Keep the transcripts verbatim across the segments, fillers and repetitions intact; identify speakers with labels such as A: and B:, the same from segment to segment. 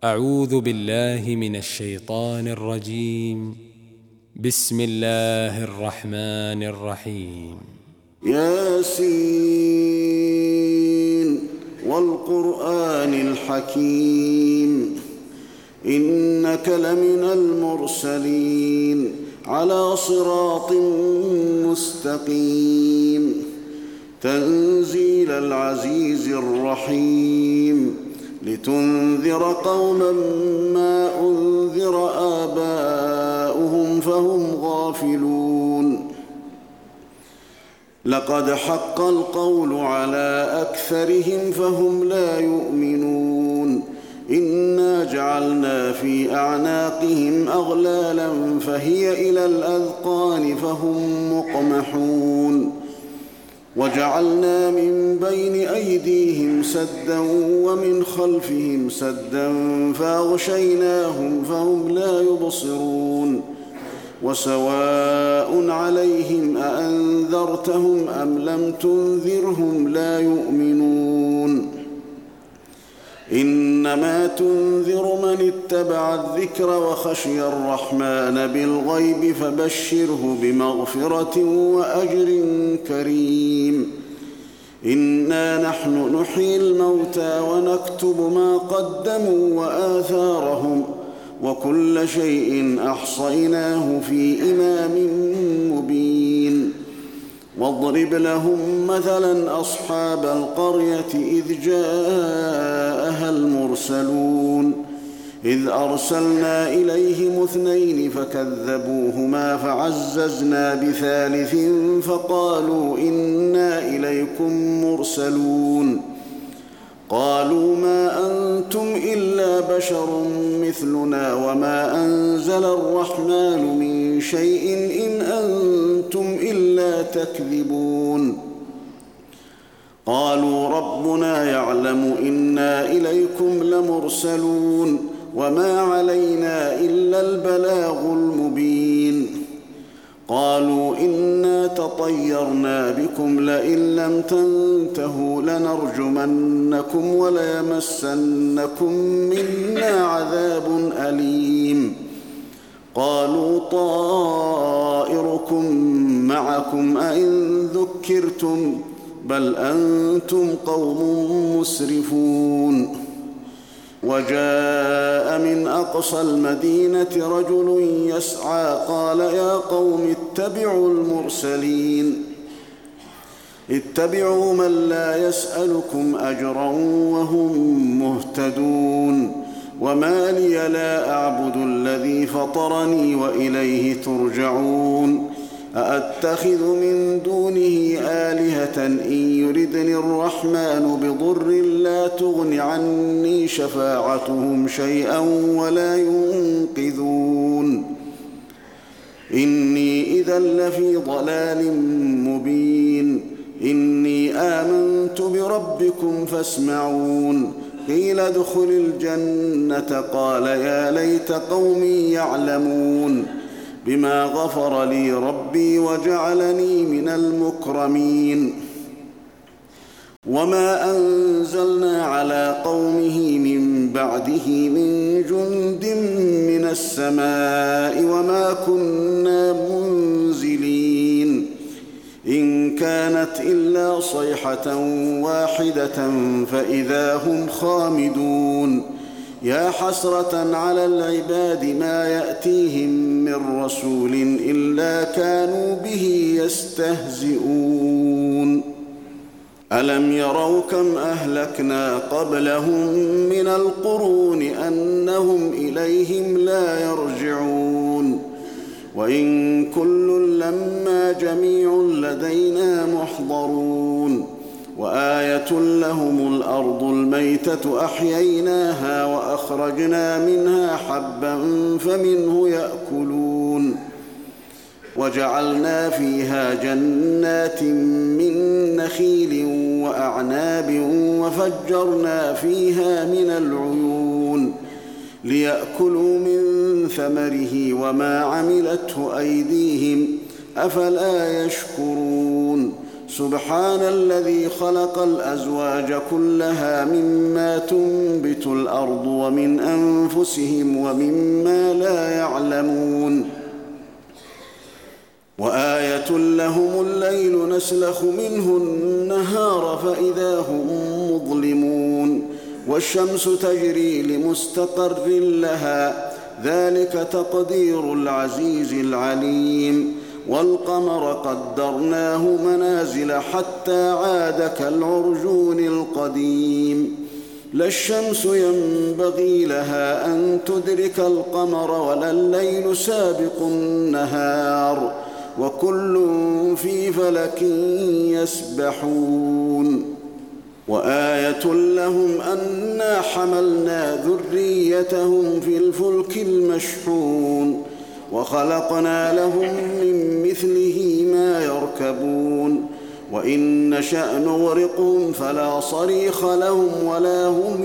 A: أعوذ بالله من الشيطان الرجيم. بسم الله الرحمن الرحيم.
B: ياسين والقرآن الحكيم إنك لمن المرسلين على صراط مستقيم تنزيل العزيز الرحيم لتنذر قوما ما أنذر آباؤهم فهم غافلون. لقد حق القول على أكثرهم فهم لا يؤمنون. إنا جعلنا في أعناقهم أغلالا فهي إلى الأذقان فهم مقمحون. وجعلنا من بين أيديهم سدا ومن خلفهم سدا فأغشيناهم فهم لا يبصرون. وسواء عليهم أأنذرتهم أم لم تنذرهم لا يؤمنون. إنما تنذر من اتبع الذكر وخشي الرحمن بالغيب فبشره بمغفرة وأجر كريم. إنا نحن نحيي الموتى ونكتب ما قدموا وآثارهم وكل شيء أحصيناه في إمام مبين. واضرب لهم مثلا أصحاب القرية إذ جاءها المرسلون إذ أرسلنا إليهم اثنين فكذبوهما فعززنا بثالث فقالوا إنا إليكم مرسلون. قالوا ما أنتم إلا بشر مثلنا وما أنزل الرحمن من شيء إن أنتم إلا تكذبون. قالوا ربنا يعلم إنا إليكم لمرسلون وما علينا إلا البلاغ المبين. قالوا إنا تطيرنا بكم لئن لم تنتهوا لنرجمنكم وليمسنكم منا عذاب أليم. قالوا طائركم معكم أئن ذكرتم بل أنتم قوم مسرفون. وجاء من أقصى المدينة رجل يسعى قال يا قوم اتبعوا المرسلين اتبعوا من لا يسألكم أجرا وهم مهتدون. وما لي لا أعبد الذي فطرني وإليه ترجعون. أأتخذ من دونه آلهة إن يردني الرحمن بضر لا تغن عني شفاعتهم شيئا ولا ينقذون. إني إذا لفي ضلال مبين. إني آمنت بربكم فاسمعون. قيل ادخل الجنة قال يا ليت قومي يعلمون بما غفر لي ربي وجعلني من المكرمين. وما أنزلنا على قومه من بعده من جند من السماء وما كنا منزلين. إن كانت إلا صيحة واحدة فإذا هم خامدون. يا حسرة على العباد ما يأتيهم من رسول إلا كانوا به يستهزئون. ألم يروا كم أهلكنا قبلهم من القرون أنهم إليهم لا يرجعون. وإن كل لما جميع لدينا محضرون. وآية لهم الأرض الميتة أحييناها وأخرجنا منها حبا فمنه يأكلون. وجعلنا فيها جنات من نخيل وأعناب وفجرنا فيها من العيون ليأكلوا من ثمره وما عملته أيديهم أفلا يشكرون. سبحان الذي خلق الأزواج كلها مما تنبت الأرض ومن أنفسهم ومما لا يعلمون وآية لهم الليل نسلخ منه النهار فإذا هم مظلمون والشمس تجري لمستقر لها ذلك تقدير العزيز العليم والقمر قدرناه منازل حتى عاد كالعرجون القديم لا الشمس ينبغي لها أن تدرك القمر ولا الليل سابق النهار وكل في فلك يسبحون وآية لهم أنا حملنا ذريتهم في الفلك المشحون وخلقنا لهم من مثله ما يركبون وإن نشأ نغرقهم فلا صريخ لهم ولا هم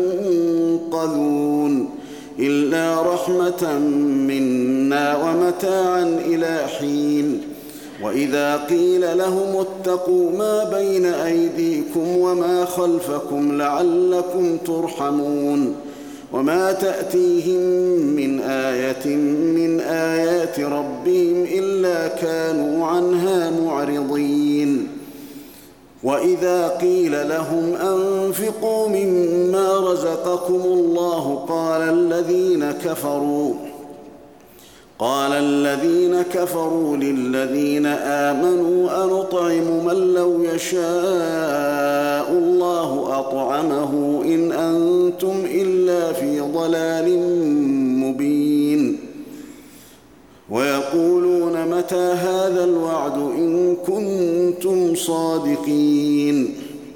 B: ينقذون إلا رحمة منا ومتاعا إلى حين وإذا قيل لهم اتقوا ما بين أيديكم وما خلفكم لعلكم ترحمون وما تأتيهم من آية من آيات ربهم إلا كانوا عنها معرضين وإذا قيل لهم أنفقوا مما رزقكم الله قال الذين كفروا قال الذين كفروا للذين آمنوا أنطعم من لو يشاء الله أطعمه إن أنتم إلا في ضلال مبين ويقولون متى هذا الوعد إن كنتم صادقين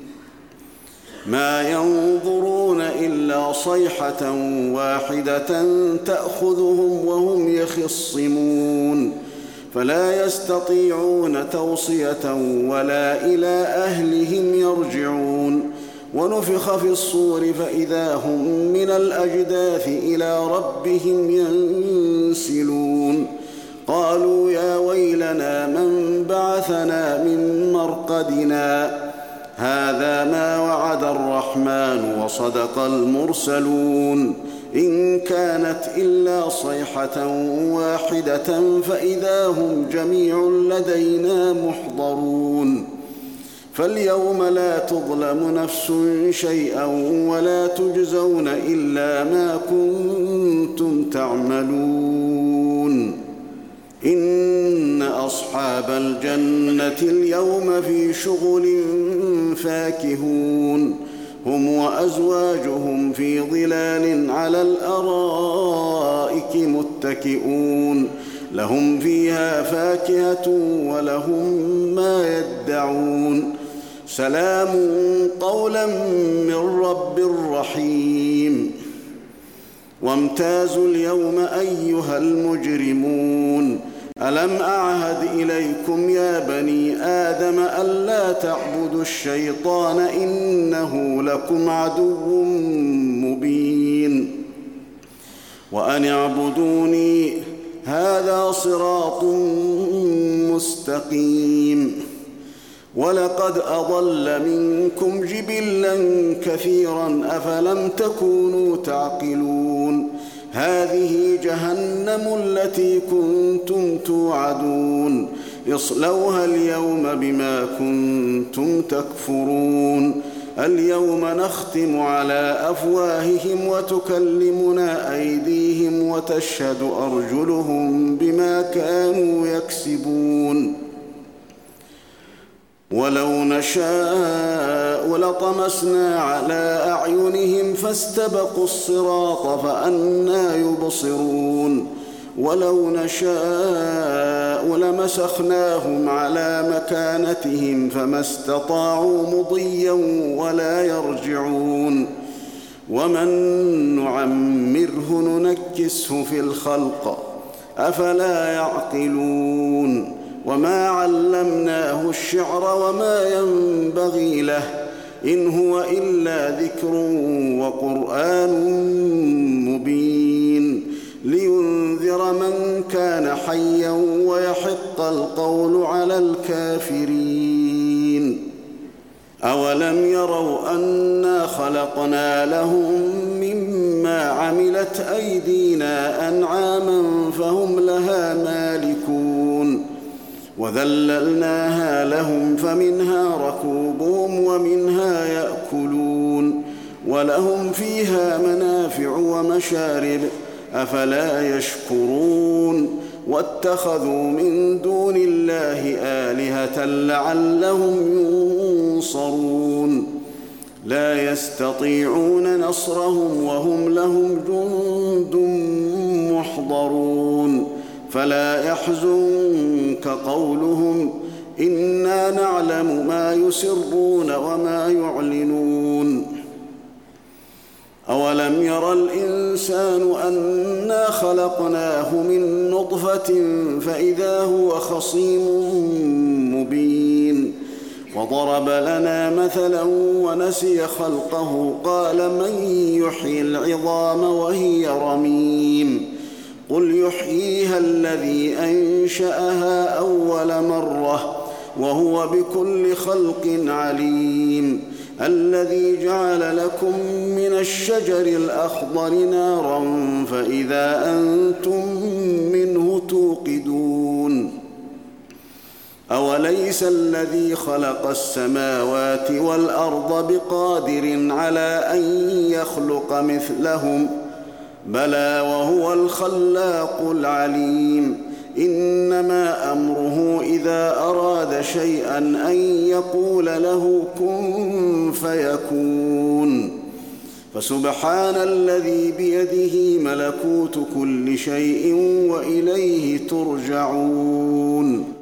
B: ما ينظرون إلا صيحة واحدة تأخذهم وهم يخصمون فلا يستطيعون توصية ولا إلى أهلهم يرجعون ونفخ في الصور فإذا هم من الأجداث إلى ربهم ينسلون قالوا يا ويلنا من بعثنا من مرقدنا هذا ما وعد الرحمن وصدق المرسلون إن كانت إلا صيحة واحدة فإذا هم جميع لدينا محضرون فاليوم لا تظلم نفس شيئا ولا تجزون إلا ما كنتم تعملون إن أصحاب الجنة اليوم في شغل فاكهون هم وأزواجهم في ظلال على الأرائك متكئون لهم فيها فاكهة ولهم ما يدعون سلام قولا من رب رحيم وامتازوا اليوم أيها المجرمون ألم أعهد إليكم يا بني آدم ألا تعبدوا الشيطان إنه لكم عدو مبين وأن اعبدوني هذا صراط مستقيم ولقد أضل منكم جبلا كثيرا أفلم تكونوا تعقلون هذه جهنم التي كنتم توعدون اصلوها اليوم بما كنتم تكفرون اليوم نختم على أفواههم وتكلمنا أيديهم وتشهد أرجلهم بما كانوا يكسبون ولو نشاء لطمسنا على أعينهم فاستبقوا الصراط فأنى يبصرون ولو نشاء لمسخناهم على مكانتهم فما استطاعوا مضيا ولا يرجعون ومن نعمره ننكسه في الخلق أفلا يعقلون وما علمناه الشعر وما ينبغي له إن هو إلا ذكر وقرآن مبين لينذر من كان حيا ويحق القول على الكافرين أولم يروا أنا خلقنا لهم مما عملت أيدينا أنعاما فهم لها مالكون وذللناها لهم فمنها ركوبهم ومنها يأكلون ولهم فيها منافع ومشارب أفلا يشكرون واتخذوا من دون الله آلهة لعلهم ينصرون لا يستطيعون نصرهم وهم لهم جند محضرون فلا يحزنك قولهم إنا نعلم ما يسرون وما يعلنون أولم ير الإنسان أنا خلقناه من نطفة فإذا هو خصيم مبين وضرب لنا مثلا ونسي خلقه قال من يحيي العظام وهي رميم قل يحييها الذي أنشأها أول مرة وهو بكل خلق عليم الذي جعل لكم من الشجر الأخضر نارا فإذا أنتم منه توقدون أوليس الذي خلق السماوات والأرض بقادر على أن يخلق مثلهم بلى وهو الخلاق العليم إنما أمره إذا أراد شيئا أن يقول له كن فيكون فسبحان الذي بيده ملكوت كل شيء وإليه ترجعون